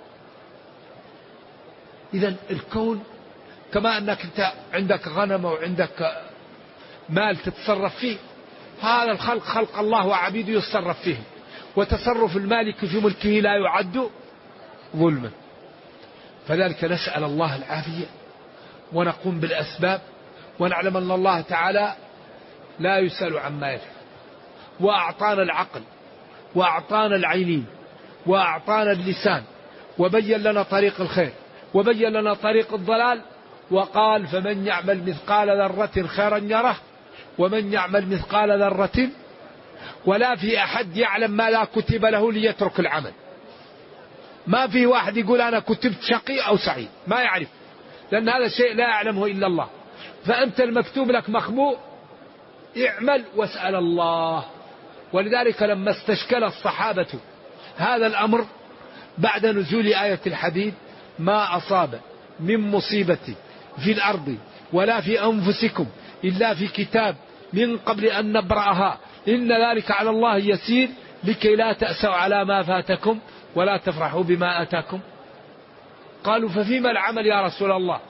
إذن الكون كما أنك أنت عندك غنم وعندك مال تتصرف فيه، هذا الخلق خلق الله وعبيده يتصرف فيه، وتصرف المالك في ملكه لا يعد ظلما. فذلك نسأل الله العافية ونقوم بالأسباب، ونعلم أن الله تعالى لا يسأل عما يفعل. وأعطانا العقل، وأعطانا العينين، وأعطانا اللسان، وبين لنا طريق الخير، وبين لنا طريق الضلال. وقال فمن يعمل مثقال ذرة خيرا يره، ومن يعمل مثقال ذرة. ولا في أحد يعلم ما لا كتب له ليترك العمل. ما في واحد يقول أنا كتبت شقي أو سعيد، ما يعرف، لأن هذا الشيء لا يعلمه إلا الله. فأنت المكتوب لك مخبوء، اعمل واسأل الله. ولذلك لما استشكل الصحابة هذا الأمر بعد نزول آية الحديد: ما أصاب من مصيبة في الأرض ولا في أنفسكم إلا في كتاب من قبل أن نبرأها إن ذلك على الله يسير لكي لا تأسوا على ما فاتكم ولا تفرحوا بما أتاكم. قالوا ففيما العمل يا رسول الله؟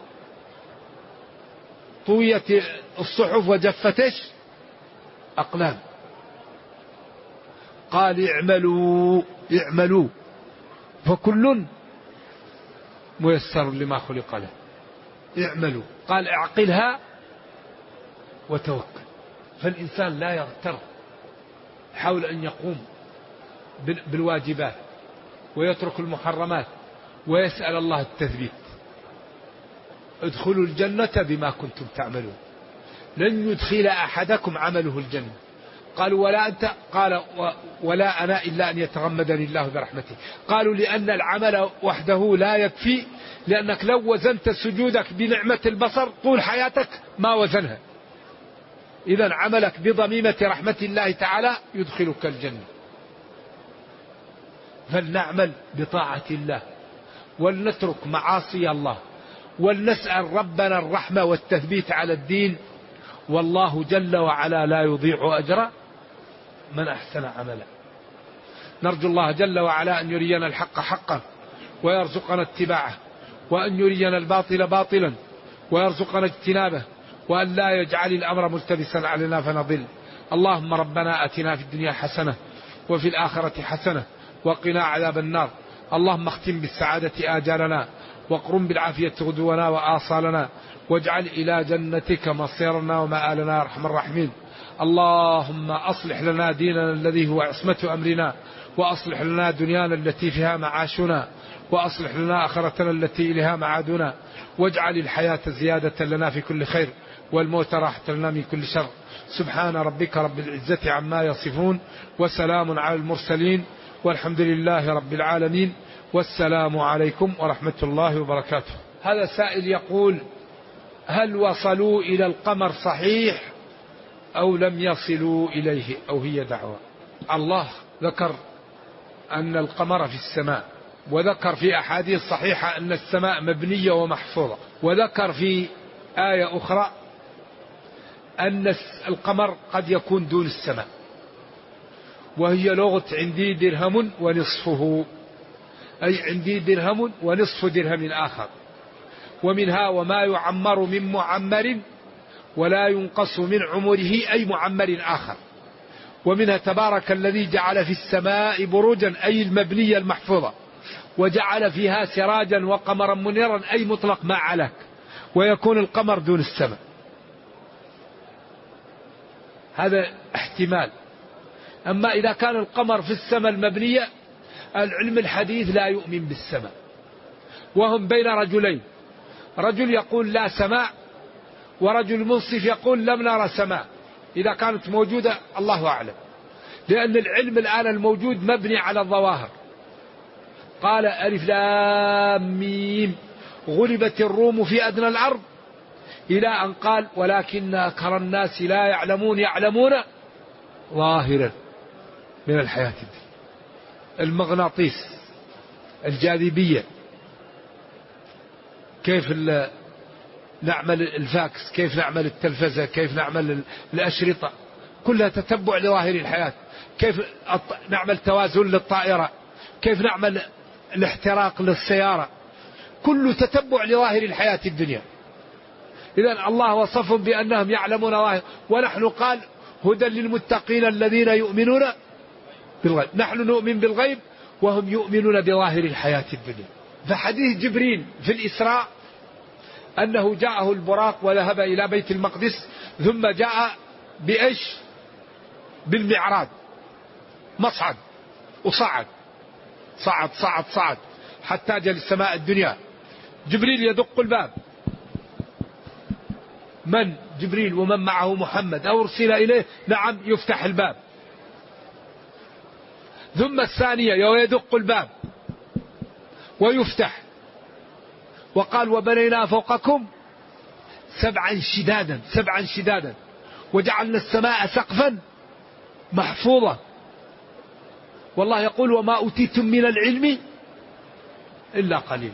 طويت الصحف وجفتش أقلام. قال اعملوا فكل ميسر لما خلق له. اعملوا، قال اعقلها وتوكل. فالإنسان لا يغتر، حاول أن يقوم بالواجبات ويترك المحرمات ويسأل الله التثبيت. ادخلوا الجنة بما كنتم تعملون، لن يدخل أحدكم عمله الجنة. قالوا ولا أنت؟ قال ولا أنا إلا أن يتغمدني الله برحمته. قالوا لأن العمل وحده لا يكفي، لأنك لو وزنت سجودك بنعمة البصر طول حياتك ما وزنها. إذن عملك بضميمة رحمة الله تعالى يدخلك الجنة. فلنعمل بطاعة الله، ولنترك معاصي الله، ولنسأل ربنا الرحمة والتثبيت على الدين. والله جل وعلا لا يضيع أجر من أحسن عملا. نرجو الله جل وعلا أن يرينا الحق حقا ويرزقنا اتباعه، وأن يرينا الباطل باطلا ويرزقنا اجتنابه، وأن لا يجعل الأمر ملتبسا علينا فنضل. اللهم ربنا آتنا في الدنيا حسنة وفي الآخرة حسنة وقنا عذاب النار. اللهم اختم بالسعادة آجالنا، واقرم بالعافية غدونا وآصالنا، واجعل إلى جنتك مصيرنا ومآلنا يا أرحم الراحمين. اللهم أصلح لنا ديننا الذي هو عصمة أمرنا، وأصلح لنا دنيانا التي فيها معاشنا، وأصلح لنا آخرتنا التي إليها معادنا، واجعل الحياة زيادة لنا في كل خير، والموت راحة لنا من كل شر. سبحان ربك رب العزة عما يصفون، وسلام على المرسلين، والحمد لله رب العالمين، والسلام عليكم ورحمة الله وبركاته. هذا سائل يقول: هل وصلوا إلى القمر صحيح أو لم يصلوا إليه، أو هي دعوة؟ الله ذكر أن القمر في السماء، وذكر في أحاديث صحيحة أن السماء مبنية ومحفوظة، وذكر في آية أخرى أن القمر قد يكون دون السماء، وهي لغة عندي درهم ونصفه، أي عندي درهم ونصف درهم آخر. ومنها وما يعمر من معمر ولا ينقص من عمره، أي معمر آخر. ومنها تبارك الذي جعل في السماء بروجا، أي المبنية المحفوظة، وجعل فيها سراجا وقمرا منيرا، أي مطلق ما علاك، ويكون القمر دون السماء. هذا احتمال. أما إذا كان القمر في السماء المبنية، العلم الحديث لا يؤمن بالسماء، وهم بين رجلين، رجل يقول لا سماء، ورجل منصف يقول لم نرى سماء. إذا كانت موجودة الله أعلم، لأن العلم الآن الموجود مبني على الظواهر. قال ألف لام ميم غلبت الروم في أدنى الأرض، إلى أن قال ولكن أكثر الناس لا يعلمون ظاهرا من الحياة الدنيا. المغناطيس، الجاذبية، كيف نعمل الفاكس، كيف نعمل التلفزة، كيف نعمل الأشرطة، كلها تتبع لظاهر الحياة. كيف نعمل توازن للطائرة، كيف نعمل الاحتراق للسيارة، كله تتبع لظاهر الحياة الدنيا. إذن الله وصفهم بأنهم يعلمون ظاهر، ونحن قال هدى للمتقين الذين يؤمنون بالغيب. نحن نؤمن بالغيب وهم يؤمنون بظاهر الحياة الدنيا. فحديث جبريل في الإسراء أنه جاءه البراق وذهب إلى بيت المقدس، ثم جاء بإيش؟ بالمعراج، مصعد وصعد، صعد حتى جاء للسماء الدنيا. جبريل يدق الباب، من؟ جبريل ومن معه محمد أو أرسل إليه، نعم، يفتح الباب. ثم الثانية يدق الباب ويفتح، وقال وبنينا فوقكم سبعا شدادا وجعلنا السماء سقفا محفوظا. والله يقول وما أوتيتم من العلم إلا قليلا.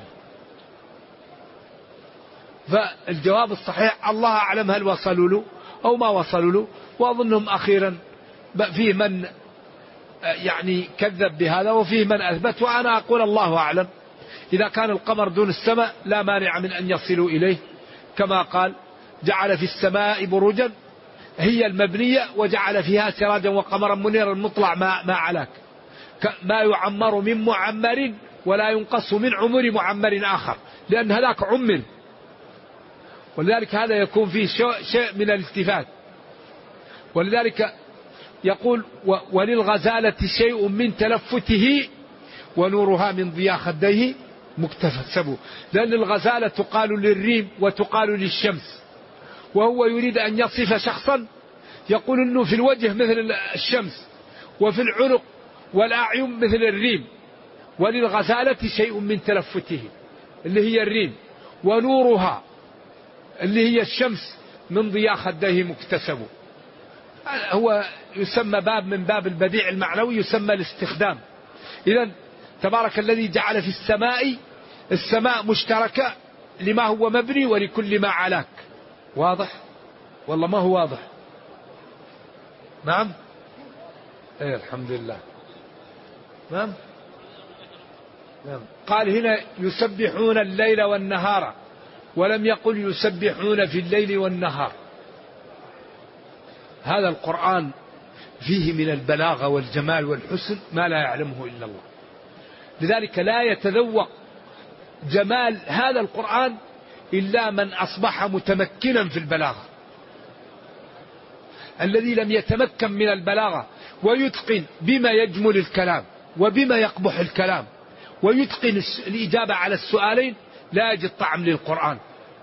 فالجواب الصحيح الله أعلم هل وصلوا له أو ما وصلوا له. وأظنهم أخيرا فيه من يعني كذب بهذا وفيه من أثبت، وأنا أقول الله أعلم. إذا كان القمر دون السماء لا مانع من أن يصلوا إليه، كما قال جعل في السماء بروجا هي المبنية، وجعل فيها سراجا وقمرا منيرا مطلع ما علاك، ما يعمر من معمر ولا ينقص من عمر معمر آخر، لأن هذاك عمر. ولذلك هذا يكون فيه شيء من الالتفات. ولذلك يقول وللغزالة شيء من تلفته ونورها من ضياء خديه مكتسب. لأن الغزالة تقال للريم وتقال للشمس، وهو يريد أن يصف شخصا يقول أنه في الوجه مثل الشمس، وفي العنق والأعين مثل الريم. وللغزالة شيء من تلفته اللي هي الريم، ونورها اللي هي الشمس من ضياء خديه مكتسب. هو يسمى باب من باب البديع المعنوي، يسمى الاستخدام. إذن تبارك الذي جعل في السماء مشتركة لما هو مبني ولكل ما علاك. واضح؟ والله ما هو واضح. نعم، الحمد لله. نعم، قال هنا يسبحون الليل والنهار، ولم يقل يسبحون في الليل والنهار. هذا القرآن فيه من البلاغة والجمال والحسن ما لا يعلمه إلا الله، لذلك لا يتذوق جمال هذا القرآن إلا من أصبح متمكنا في البلاغة. الذي لم يتمكن من البلاغة ويتقن بما يجمل الكلام وبما يقبح الكلام ويتقن الإجابة على السؤالين لا يجد طعم للقرآن،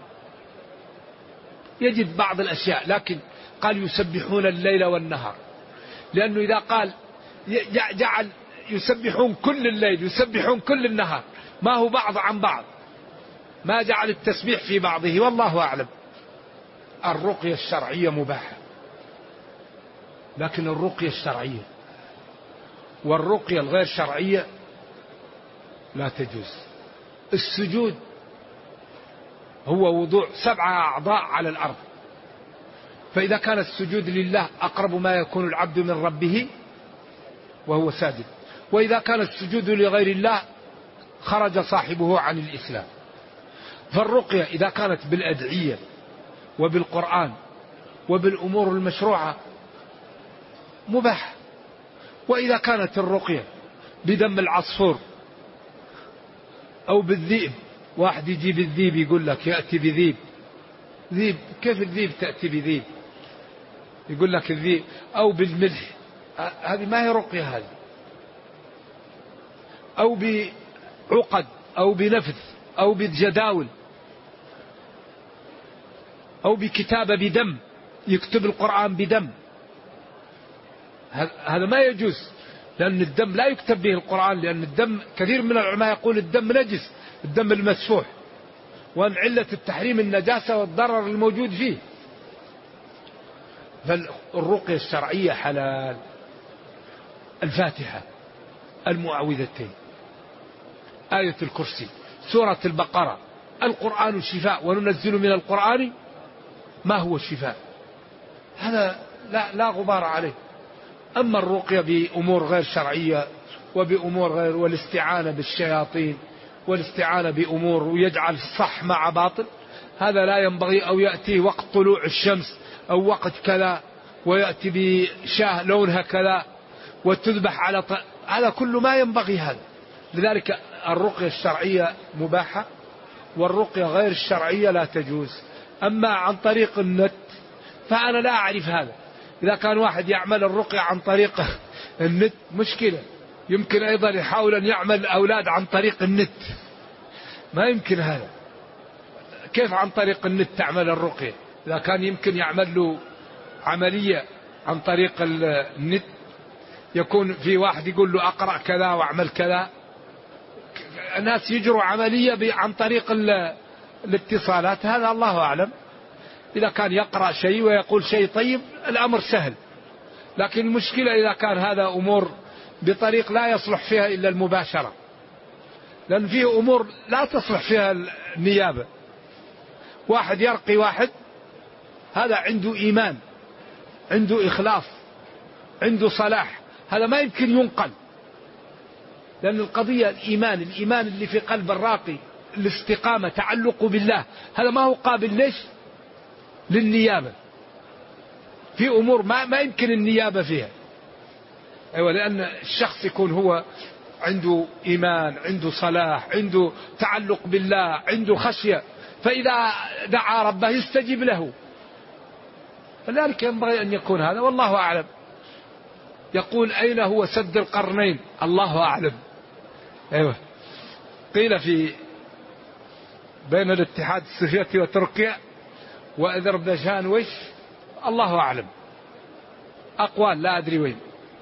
يجد بعض الأشياء، لكن قال يسبحون الليل والنهار، لأنه إذا قال جعل يسبحون كل الليل يسبحون كل النهار، ما هو بعض عن بعض، ما جعل التسبيح في بعضه، والله أعلم. الرقية الشرعية مباحة، لكن الرقية الشرعية والرقية الغير شرعية لا تجوز. السجود هو وضوع 7 أعضاء على الأرض، فإذا كان السجود لله أقرب ما يكون العبد من ربه وهو ساجد، وإذا كان السجود لغير الله خرج صاحبه عن الإسلام. فالرقية إذا كانت بالأدعية وبالقرآن وبالأمور المشروعة مباح، وإذا كانت الرقية بدم العصفور أو بالذئب، واحد يجيب الذيب يقول لك يأتي بذيب، ذيب كيف الذيب تأتي بذيب؟ يقول لك الذيب، أو بالملح، هذه ما هي رقية هذه، أو بعقد أو بنفث أو بالجداول أو بكتابة بدم، يكتب القرآن بدم، هذا ما يجوز، لأن الدم لا يكتب به القرآن، لأن الدم كثير من العلماء يقول الدم نجس، الدم المسفوح، وأن علة التحريم النجاسة والضرر الموجود فيه. فالرقية الشرعية حلال، الفاتحة، المعوذتين، آية الكرسي، سورة البقرة، القرآن شفاء وننزل من القرآن ما هو شفاء، هذا لا غبار عليه. أما الرقية بأمور غير شرعية وبأمور غير، والاستعانة بالشياطين والاستعانة بأمور ويجعل صح مع باطل، هذا لا ينبغي. أو يأتي وقت طلوع الشمس أو وقت كذا ويأتي بشاه لونها كذا وتذبح على هذا كله ما ينبغي هذا. لذلك الرقية الشرعية مباحة والرقية غير الشرعية لا تجوز. أما عن طريق النت فأنا لا أعرف هذا، إذا كان واحد يعمل الرقية عن طريق النت مشكلة. يمكن أيضا يحاول أن يعمل أولاد عن طريق النت، ما يمكن هذا. كيف عن طريق النت تعمل الرقية؟ إذا كان يمكن يعمل له عملية عن طريق النت، يكون في واحد يقول له أقرأ كذا وأعمل كذا، الناس يجروا عملية عن طريق الاتصالات، هذا الله أعلم. إذا كان يقرأ شيء ويقول شيء طيب الأمر سهل، لكن المشكلة إذا كان هذا أمور بطريق لا يصلح فيها إلا المباشرة، لأن فيه أمور لا تصلح فيها النيابة. واحد يرقي واحد، هذا عنده إيمان، عنده إخلاص، عنده صلاح، هذا ما يمكن ينقل، لأن القضية الإيمان اللي في قلب الراقي، الاستقامة، تعلق بالله، هذا ما هو قابل ليش للنيابة. في أمور ما يمكن النيابة فيها، أيوة، لأن الشخص يكون هو عنده إيمان، عنده صلاح، عنده تعلق بالله، عنده خشية، فإذا دعا ربه يستجيب له. فذلك ينبغي أن يكون هذا، والله أعلم. يقول أين هو سد القرنين؟ الله أعلم. أيوة، قيل في بين الاتحاد السوفيتي وتركيا وأذربيجان وش، الله أعلم، أقوال لا أدري وين.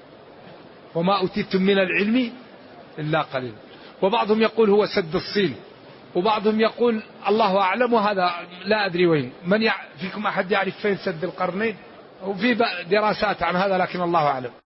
وما أوتيتم من العلم إلا قليل. وبعضهم يقول هو سد الصين، وبعضهم يقول الله أعلم، وهذا لا أدري وين. فيكم أحد يعرف فين سد القرنين؟ وفي دراسات عن هذا، لكن الله أعلم.